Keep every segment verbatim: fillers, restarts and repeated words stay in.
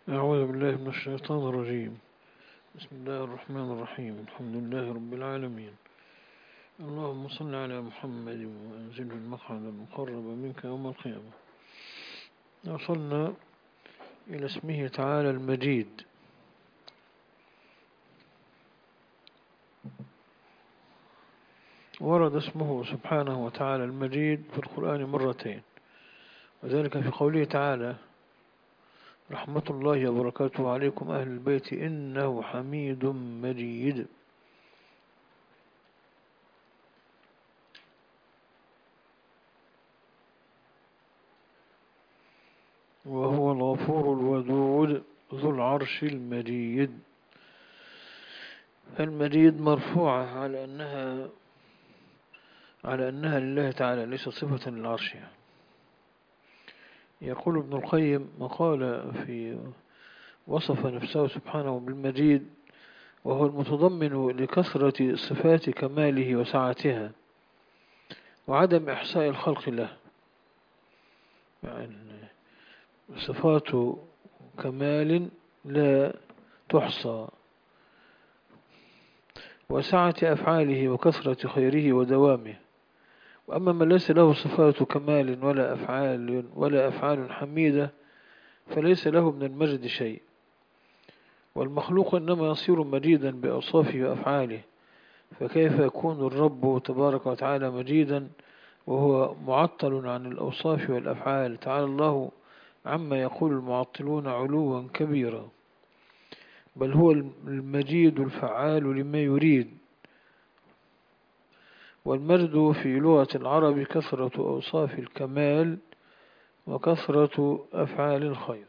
أعوذ بالله من الشيطان الرجيم. بسم الله الرحمن الرحيم. الحمد لله رب العالمين. اللهم صل على محمد وأنزله المقعد المقرب منك يوم القيامة. وصلنا إلى اسمه تعالى المجيد. ورد اسمه سبحانه وتعالى المجيد في القرآن مرتين، وذلك في قوله تعالى: رحمة الله وبركاته عليكم أهل البيت إنه حميد مجيد. وهو الغفور الودود ذو العرش المجيد. المجيد مرفوعة على أنها على أنها لله تعالى، ليست صفة للعرش. يعني يقول ابن القيم مقال في وصف نفسه سبحانه بالمجيد: وهو المتضمن لكثرة صفات كماله وسعتها وعدم إحصاء الخلق له. يعني صفات كمال لا تحصى، وسعة أفعاله وكثرة خيره ودوامه. وأما من ليس له صفات كمال ولا أفعال ولا أفعال حميدة فليس له من المجد شيء. والمخلوق إنما يصير مجيدا بأوصافه وأفعاله، فكيف يكون الرب تبارك وتعالى مجيدا وهو معطل عن الأوصاف والأفعال؟ تعالى الله عما يقول المعطلون علوا كبيرا، بل هو المجيد الفعال لما يريد. والمجد في لغة العرب كثرة أوصاف الكمال وكثرة أفعال الخير.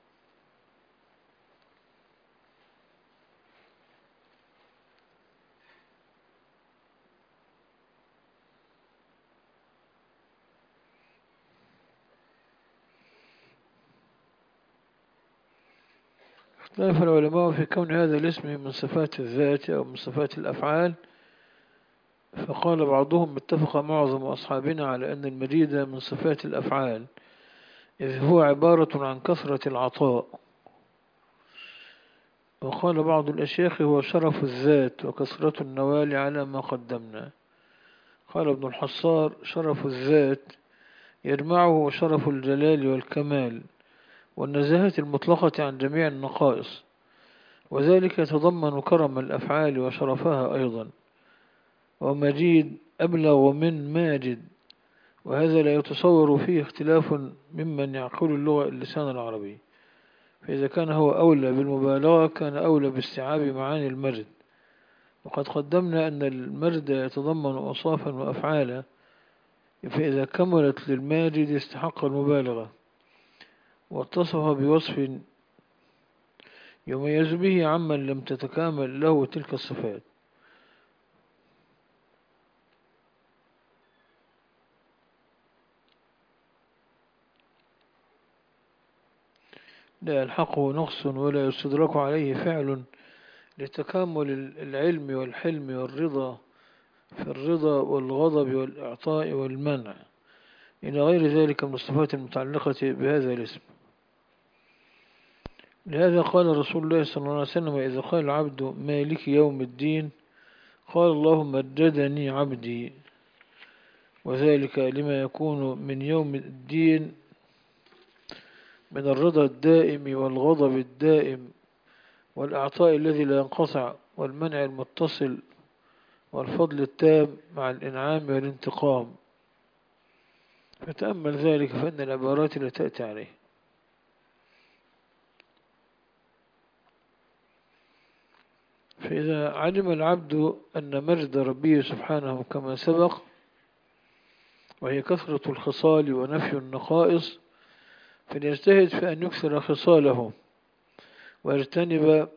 اختلف العلماء في كون هذا الاسم من صفات الذات أو من صفات الأفعال، فقال بعضهم: اتفق معظم أصحابنا على أن المجيد من صفات الأفعال، إذ هو عبارة عن كثرة العطاء. وقال بعض الأشياخ: هو شرف الذات وكثرة النوال على ما قدمنا. قال ابن الحصار: شرف الذات يجمعه شرف الجلال والكمال والنزاهة المطلقة عن جميع النقائص، وذلك يتضمن كرم الأفعال وشرفها أيضا. ومجيد أبلغ من ماجد، وهذا لا يتصور فيه اختلاف ممن يعقل اللغة اللسان العربي. فإذا كان هو أولى بالمبالغة كان أولى باستيعاب معاني المجد. وقد قدمنا أن المجد يتضمن أوصافا وأفعالا، فإذا كملت للماجد استحق المبالغة واتصف بوصف يميز به عمن لم تتكامل له تلك الصفات. لا يلحقه نقص ولا يستدرك عليه فعل، لتكامل العلم والحلم والرضا في الرضا والغضب والإعطاء والمنع إلى غير ذلك من الصفات المتعلقة بهذا الاسم. لهذا قال رسول الله صلى الله عليه وسلم: إذا قال العبد مالك يوم الدين قال اللهم مجدني عبدي. وذلك لما يكون من يوم الدين من الرضا الدائم والغضب الدائم والإعطاء الذي لا ينقطع والمنع المتصل والفضل التام مع الإنعام والانتقام. فتأمل ذلك فإن العبارات لا تأتي عليه. فإذا علم العبد أن مجد ربه سبحانه كما سبق وهي كثرة الخصال ونفي النقائص، فليجتهد في أن يكثر خصاله ويجتنب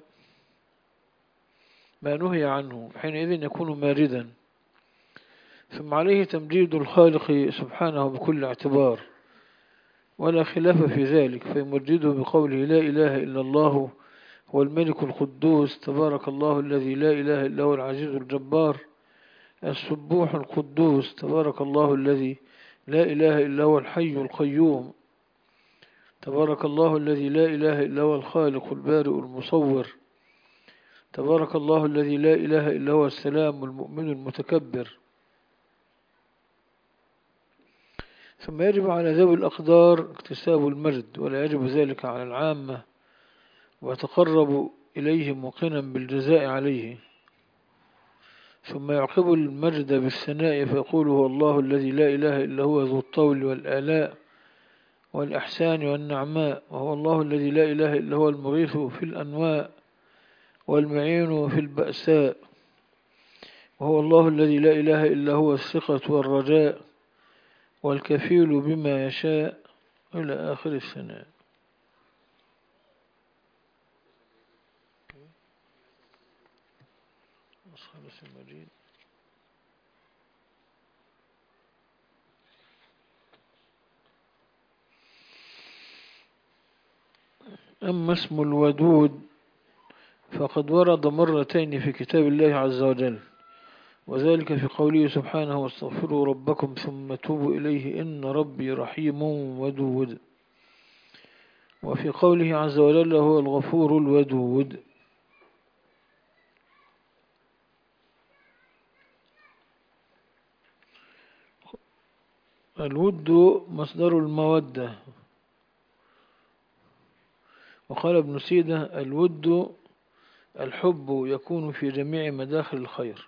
ما نهي عنه، حينئذ يكون ماجدا. ثم عليه تمجيد الخالق سبحانه بكل اعتبار ولا خلاف في ذلك، فيمجده بقوله: لا إله إلا الله هو الملك القدوس تبارك الله الذي لا إله إلا هو العزيز الجبار السبوح القدوس تبارك الله الذي لا إله إلا هو الحي القيوم. تبارك الله الذي لا إله إلا هو الخالق البارئ المصور. تبارك الله الذي لا إله إلا هو السلام المؤمن المتكبر. ثم يجب على ذوي الأقدار اكتساب المجد، ولا يجب ذلك على العامة، ويتقرب إليه موقنا بالجزاء عليه. ثم يعقب المجد بالثناء فيقول هو الله الذي لا إله إلا هو ذو الطول والآلاء والإحسان والنعماء، وهو الله الذي لا إله إلا هو المغيث في الأنواء والمعين في البأساء، وهو الله الذي لا إله إلا هو الثقة والرجاء والكفيل بما يشاء إلى آخر الثناء. أما اسم الودود فقد ورد مرتين في كتاب الله عز وجل، وذلك في قوله سبحانه واستغفروا ربكم ثم توبوا إليه إن ربي رحيم ودود، وفي قوله عز وجل هو الغفور الودود. الود مصدر المودة، وقال ابن سيدة الود الحب يكون في جميع مداخل الخير.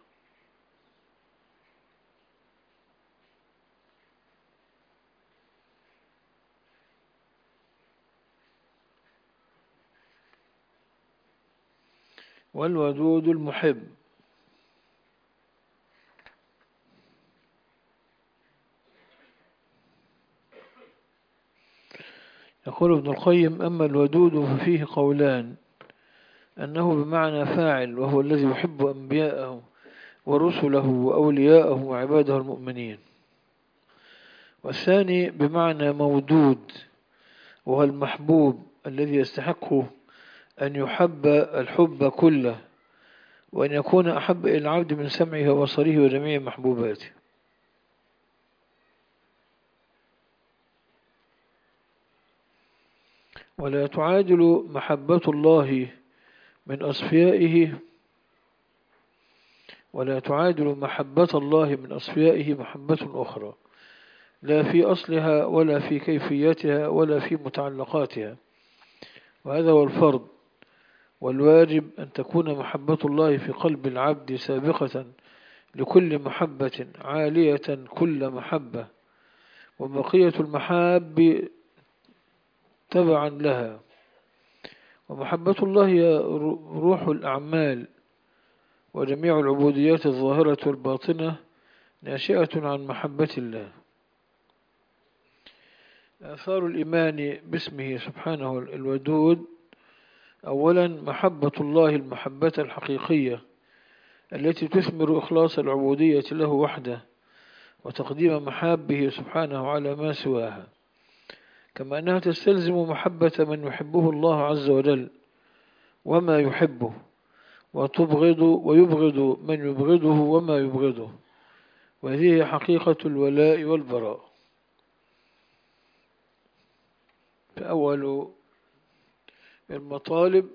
والودود المحب. يقول ابن القيم أما الودود ففيه قولان، أنه بمعنى فاعل وهو الذي يحب أنبياءه ورسله وأولياءه وعباده المؤمنين، والثاني بمعنى مودود وهو المحبوب الذي يستحق أن يحب الحب كله، وأن يكون أحب إلى العبد من سمعه وبصره وجميع محبوباته. ولا تعادل محبة الله من أصفيائه ولا تعادل محبة الله من أصفيائه محبة أخرى، لا في أصلها ولا في كيفيتها ولا في متعلقاتها، وهذا هو الفرض. والواجب أن تكون محبة الله في قلب العبد سابقة لكل محبة عالية كل محبة، وبقية المحاب تبعا لها. ومحبة الله هي روح الأعمال، وجميع العبوديات الظاهرة والباطنة ناشئة عن محبة الله. آثار الإيمان باسمه سبحانه الودود: أولا محبة الله المحبة الحقيقية التي تثمر إخلاص العبودية له وحده وتقديم محابه سبحانه على ما سواها، كما أنها تستلزم محبة من يحبه الله عز وجل وما يحبه، وتبغض ويبغض من يبغضه وما يبغضه، وهذه حقيقة الولاء والبراء. فأول المطالب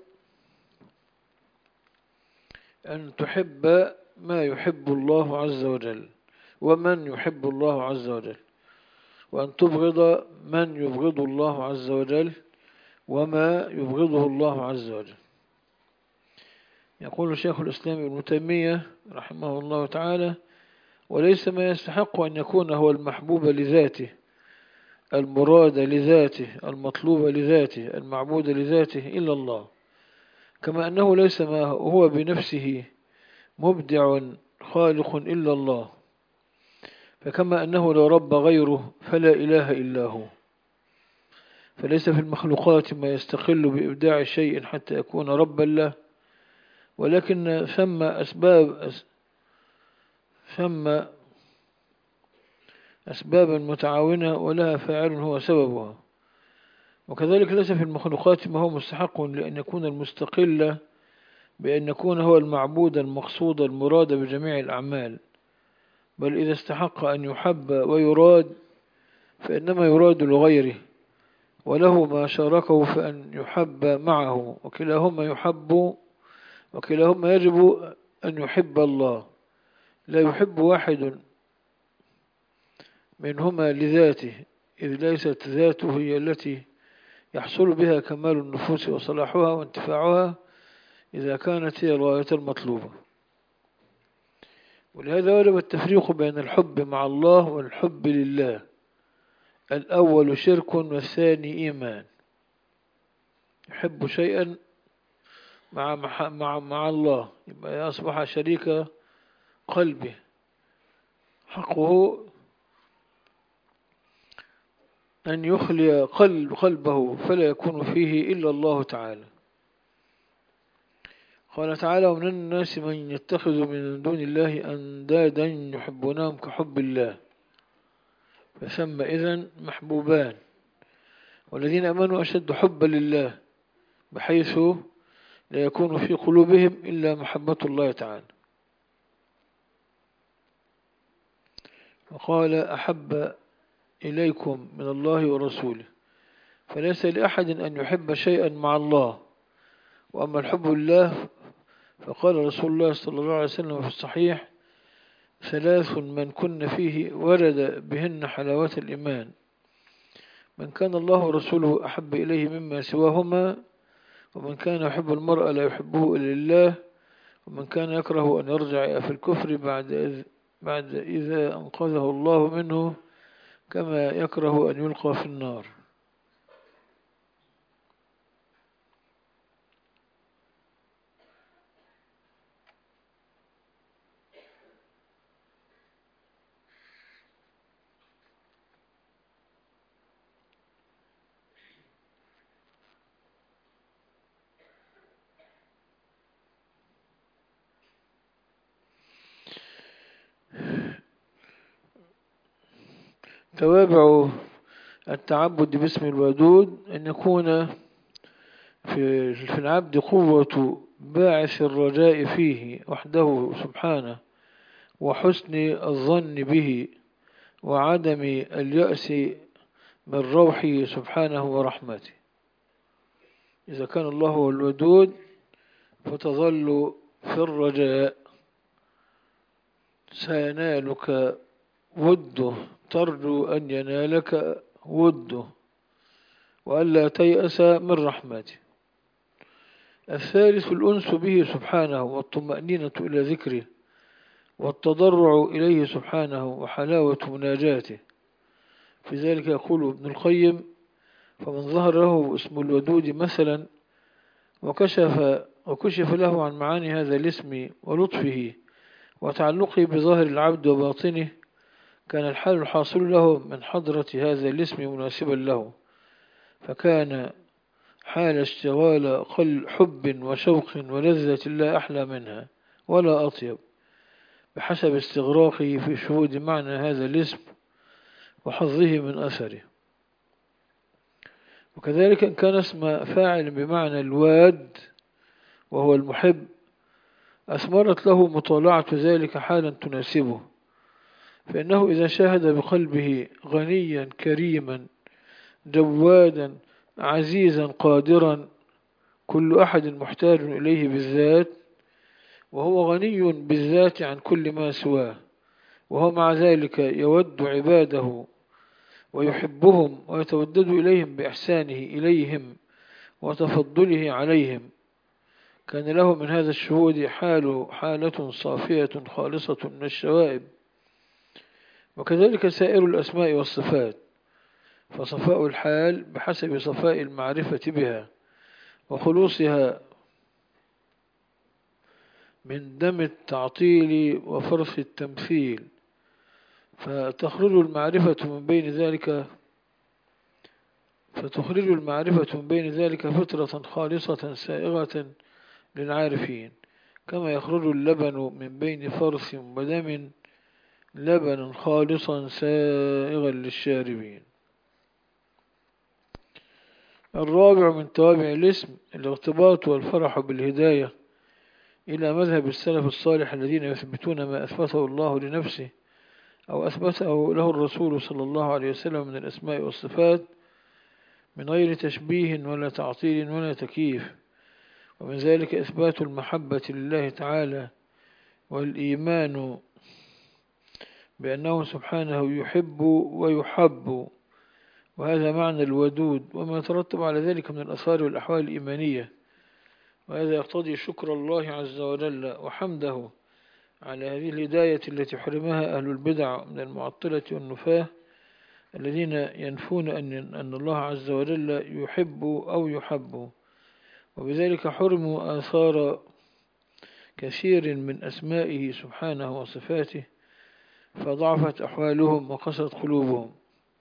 أن تحب ما يحب الله عز وجل ومن يحب الله عز وجل، وأن تبغض من يبغض الله عز وجل وما يبغضه الله عز وجل. يقول شيخ الإسلام ابن تيمية رحمه الله تعالى: وليس ما يستحق أن يكون هو المحبوب لذاته، المراد لذاته، المطلوب لذاته، المعبود لذاته إلا الله، كما أنه ليس ما هو بنفسه مبدع خالق إلا الله، فكما أنه لا رب غيره فلا إله إلا هو، فليس في المخلوقات ما يستقل بإبداع شيء حتى يكون ربا له، ولكن ثم أسباب ثم أسبابا متعاونة ولها فاعل هو سببها. وكذلك ليس في المخلوقات ما هو مستحق لأن يكون المستقل بأن يكون هو المعبود المقصود المراد بجميع الأعمال، بل إذا استحق أن يحب ويراد فإنما يراد لغيره وله ما شاركه فأن يحب معه، وكلاهما يحب وكلاهما يجب أن يحب الله. لا يحب واحد منهما لذاته، إذ ليست ذاته هي التي يحصل بها كمال النفوس وصلاحها وانتفاعها إذا كانت هي الغاية المطلوبة. ولهذا وجب التفريق بين الحب مع الله والحب لله. الأول شرك والثاني إيمان. يحب شيئا مع مع مع الله يبقى أصبح شريك قلبه، حقه أن يخلي قلب قلبه فلا يكون فيه إلا الله تعالى. قال تعالى: ومن الناس من يتخذ من دون الله أندادا يحبونهم كحب الله، فثم إذن محبوبان. والذين أمنوا أشد حبا لله، بحيث لا يكون في قلوبهم إلا محبة الله تعالى. وقال: أحب إليكم من الله ورسوله. فليس لأحد أن يحب شيئا مع الله. وأما الحب لله فقال رسول الله صلى الله عليه وسلم في الصحيح: ثلاث من كن فيه ورد بهن حلاوة الإيمان: من كان الله ورسوله أحب إليه مما سواهما، ومن كان يحب المرء لا يحبه إلا الله، ومن كان يكره أن يرجع في الكفر بعد إذ بعد إذا أنقذه الله منه، كما يكره أن يلقى في النار. توابع التعبد باسم الودود أن يكون في في العبد قوة باعث الرجاء فيه وحده سبحانه، وحسن الظن به، وعدم اليأس من روحه سبحانه ورحمته. إذا كان الله هو الودود فتظل في الرجاء، سينالك وده، ترجو أن ينالك وده، وألا تيأس من رحمته. الثالث الأنس به سبحانه، والطمأنينة إلى ذكره، والتضرع إليه سبحانه، وحلاوة مناجاته. في ذلك يقول ابن القيم: فمن ظهر له اسم الودود مثلا وكشف, وكشف له عن معاني هذا الاسم ولطفه وتعلقه بظاهر العبد وباطنه، كان الحال الحاصل له من حضرة هذا الاسم مناسبا له، فكان حال اشتغال قل حب وشوق ولذة لا أحلى منها ولا أطيب، بحسب استغراقه في شهود معنى هذا الاسم وحظه من أثره. وكذلك إن كان اسم فاعل بمعنى الواد وهو المحب، أثمرت له مطالعة ذلك حالا تناسبه، فإنه إذا شاهد بقلبه غنيا كريما جوادا عزيزا قادرا، كل أحد محتاج إليه بالذات، وهو غني بالذات عن كل ما سواه، وهو مع ذلك يود عباده ويحبهم ويتودد إليهم بإحسانه إليهم وتفضله عليهم، كان له من هذا الشهود حال حالة صافية خالصة من الشوائب. وكذلك سائر الأسماء والصفات، فصفاء الحال بحسب صفاء المعرفة بها وخلوصها من دم التعطيل وفرث التمثيل، فتخرج المعرفة من بين ذلك فتخرج المعرفة من بين ذلك فترة خالصة سائغة للعارفين، كما يخرج اللبن من بين فرث ودم لبنا خالصا سائغا للشاربين. الرابع من توابع الاسم الارتباط والفرح بالهداية إلى مذهب السلف الصالح الذين يثبتون ما أثبته الله لنفسه أو أثبته له الرسول صلى الله عليه وسلم من الأسماء والصفات من غير تشبيه ولا تعطيل ولا تكييف. ومن ذلك إثبات المحبة لله تعالى والإيمان بأنه سبحانه يحب ويحب، وهذا معنى الودود وما يترتب على ذلك من الآثار والأحوال الإيمانية. وهذا يقتضي شكر الله عز وجل وحمده على هذه الهداية التي حرمها أهل البدع من المعطلة والنفاة الذين ينفون أن أن الله عز وجل يحب أو يحب، وبذلك حرموا آثار كثير من أسمائه سبحانه وصفاته، فضعفت أحوالهم وقست قلوبهم.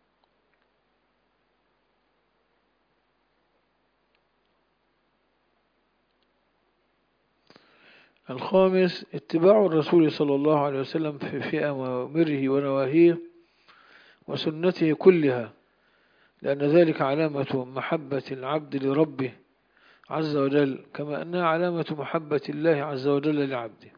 الخامس اتباع الرسول صلى الله عليه وسلم في في أوامره ونواهيه وسنته كلها، لأن ذلك علامة محبة العبد لربه عز وجل، كما أنها علامة محبة الله عز وجل لعبده.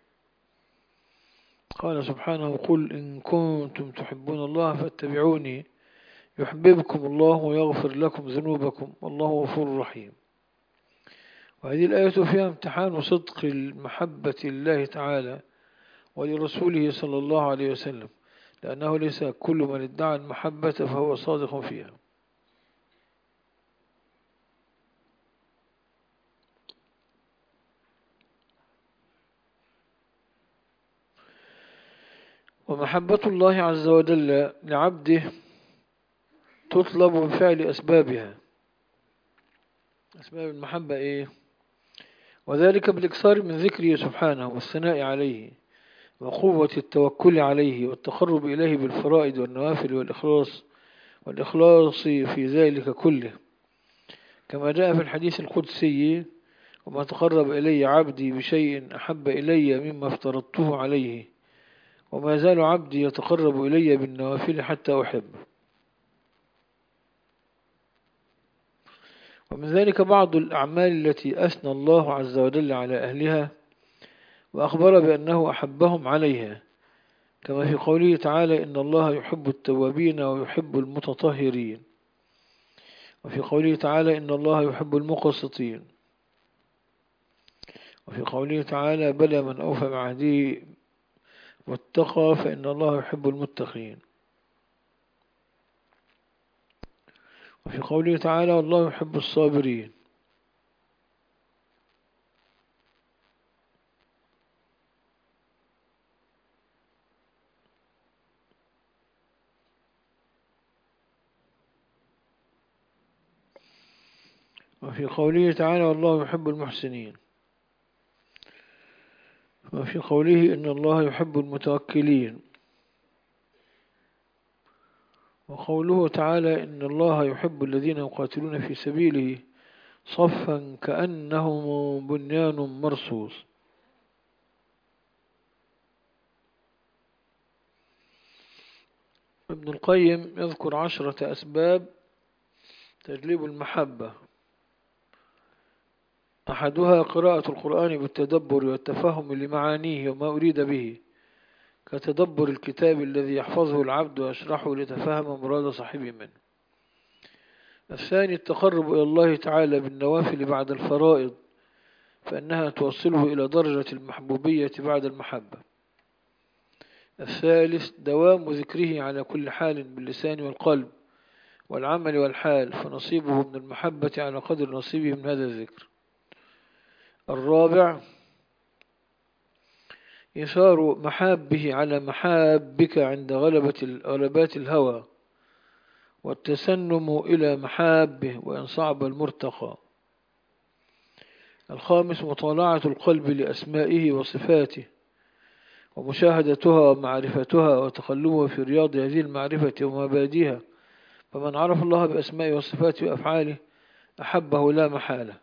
قال سبحانه: قل إن كنتم تحبون الله فاتبعوني يحببكم الله ويغفر لكم ذنوبكم والله غفور رحيم. وهذه الآية فيها امتحان صدق المحبة لله تعالى ولرسوله صلى الله عليه وسلم، لأنه ليس كل من ادعى المحبة فهو صادق فيها. ومحبة الله عز وجل لعبده تطلب بفعل أسبابها. أسباب المحبة إيه؟ وذلك بالإكثار من ذكره سبحانه والثناء عليه وقوة التوكل عليه والتقرب إليه بالفرائض والنوافل والإخلاص والإخلاص في ذلك كله، كما جاء في الحديث القدسي: وما تقرب إلي عبدي بشيء أحب إلي مما افترضته عليه، وما زال عبدي يتقرب إلي بالنوافل حتى أحب. ومن ذلك بعض الأعمال التي أثنى الله عز وجل على أهلها وأخبر بأنه أحبهم عليها، كما في قوله تعالى: إن الله يحب التوابين ويحب المتطهرين، وفي قوله تعالى: إن الله يحب المقسطين، وفي قوله تعالى: بلى من أوفى بعهده واتقى فإن الله يحب المتقين، وفي قوله تعالى: والله يحب الصابرين. وفي قوله تعالى: والله يحب المحسنين، وفي قوله: إن الله يحب المتوكلين، وقوله تعالى: إن الله يحب الذين يقاتلون في سبيله صفا كأنهم بنيان مرصوص. ابن القيم يذكر عشرة أسباب تجلب المحبة. أحدها قراءة القرآن بالتدبر والتفهم لمعانيه وما أريد به، كتدبر الكتاب الذي يحفظه العبد ويشرحه لتفهم مراد صاحبه منه. الثاني التقرب إلى الله تعالى بالنوافل بعد الفرائض، فإنها توصله إلى درجة المحبوبية بعد المحبة. الثالث دوام ذكره على كل حال باللسان والقلب والعمل والحال، فنصيبه من المحبة على قدر نصيبه من هذا الذكر. الرابع يثار محابه على محابك عند غلبة غلبات الهوى، والتسنم إلى محابه وإن صعب المرتقى. الخامس مطالعة القلب لأسمائه وصفاته ومشاهدتها ومعرفتها وتقلبه في رياض هذه المعرفة ومبادئها، فمن عرف الله بأسمائه وصفاته وأفعاله أحبه لا محالة.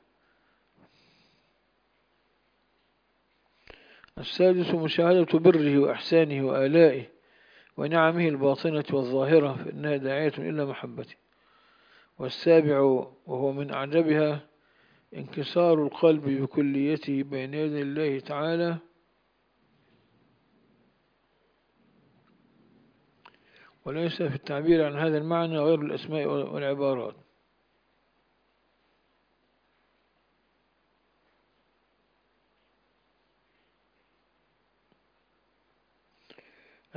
السادس مشاهدة بره وإحسانه وآلائه ونعمه الباطنة والظاهرة، فإنها داعية إلى محبته. والسابع وهو من أعجبها انكسار القلب بكليته بين يدي الله تعالى وليس في التعبير عن هذا المعنى غير الأسماء والعبارات.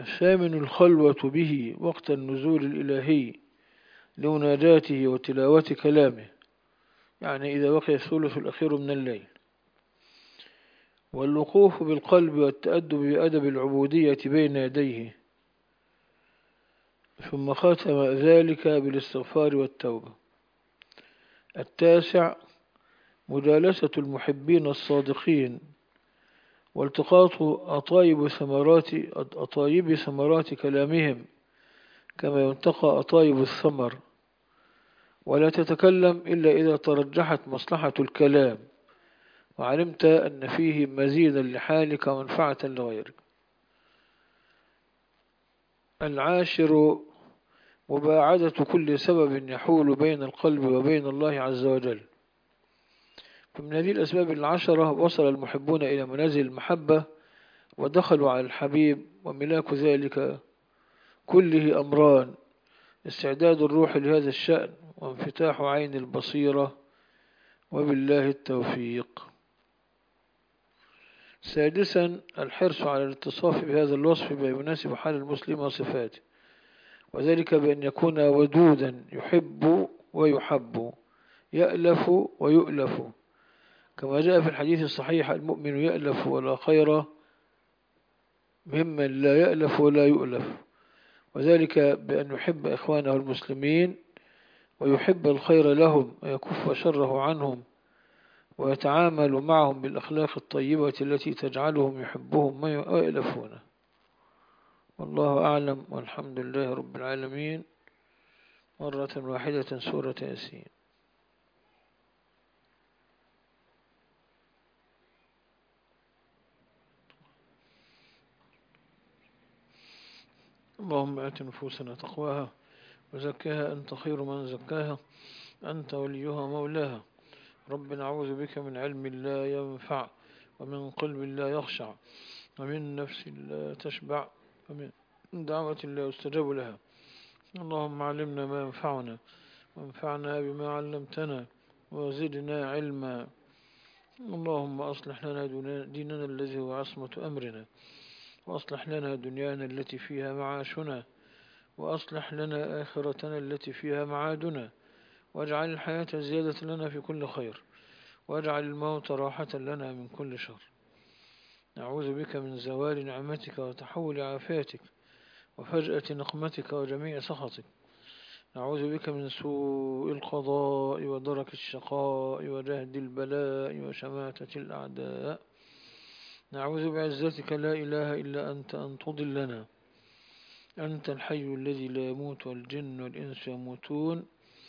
الثامن الخلوة به وقت النزول الإلهي لمناجاته وتلاوة كلامه، يعني إذا بقي الثلث الأخير من الليل. والوقوف بالقلب والتأدب بأدب العبودية بين يديه، ثم ختم ذلك بالاستغفار والتوبة. التاسع مجالسة المحبين الصادقين والتقاط أطايب ثمرات أطايب ثمرات كلامهم كما ينتقى أطايب الثمر، ولا تتكلم إلا إذا ترجحت مصلحة الكلام وعلمت أن فيه مزيدا لحالك ومنفعة لغيرك. العاشر مباعدة كل سبب يحول بين القلب وبين الله عز وجل. فمن هذه الأسباب العشرة وصل المحبون إلى منازل المحبة ودخلوا على الحبيب، وملاك ذلك كله أمران: استعداد الروح لهذا الشأن وانفتاح عين البصيرة، وبالله التوفيق. سادسا الحرص على الاتصاف بهذا الوصف بما يناسب حال المسلم وصفاته، وذلك بأن يكون ودودا يحب ويحب، يألف ويؤلف، كما جاء في الحديث الصحيح: المؤمن يألف ولا خير ممن لا يألف ولا يؤلف، وذلك بأن يحب إخوانه المسلمين ويحب الخير لهم ويكف شره عنهم ويتعامل معهم بالأخلاق الطيبة التي تجعلهم يحبهم ويألفونه. والله أعلم، والحمد لله رب العالمين. مرة واحدة سورة ياسين. اللهم آت نفوسنا تقواها وزكها أنت خير من زكاها، أنت وليها مولاها. رب نعوذ بك من علم لا ينفع، ومن قلب لا يخشع، ومن نفس لا تشبع، ومن دعوة لا يستجاب لها. اللهم علمنا ما ينفعنا وانفعنا بما علمتنا وزدنا علما. اللهم أصلح لنا ديننا الذي هو عصمة أمرنا، وأصلح لنا دنيانا التي فيها معاشنا، وأصلح لنا آخرتنا التي فيها معادنا، واجعل الحياة زيادة لنا في كل خير، واجعل الموت راحة لنا من كل شر. نعوذ بك من زوال نعمتك وتحول عافيتك وفجأة نقمتك وجميع سخطك. نعوذ بك من سوء القضاء ودرك الشقاء وجهد البلاء وشماتة الأعداء. نعوذ بعزتك لا إله إلا أنت أن تضلنا. أنت الحي الذي لا يموت والجن والإنس يموتون.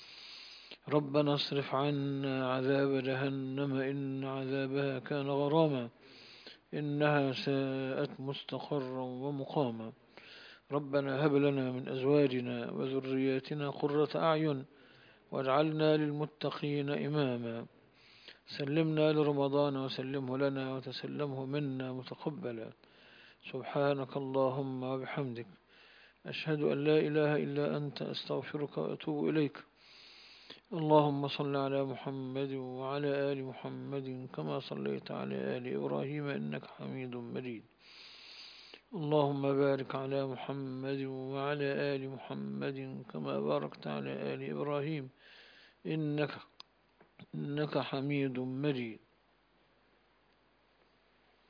ربنا اصرف عنا عذاب جهنم إن عذابها كان غراما إنها ساءت مستقرا ومقاما. ربنا هب لنا من أزواجنا وذرياتنا قرة أعين واجعلنا للمتقين إماما. سلمنا لرمضان وسلمه لنا وتسلمه منا متقبلا. سبحانك اللهم وبحمدك، أشهد أن لا إله إلا أنت، أستغفرك وأتوب إليك. اللهم صل على محمد وعلى آل محمد كما صليت على آل إبراهيم إنك حميد مجيد. اللهم بارك على محمد وعلى آل محمد كما باركت على آل إبراهيم إنك إنك حميد مجيد.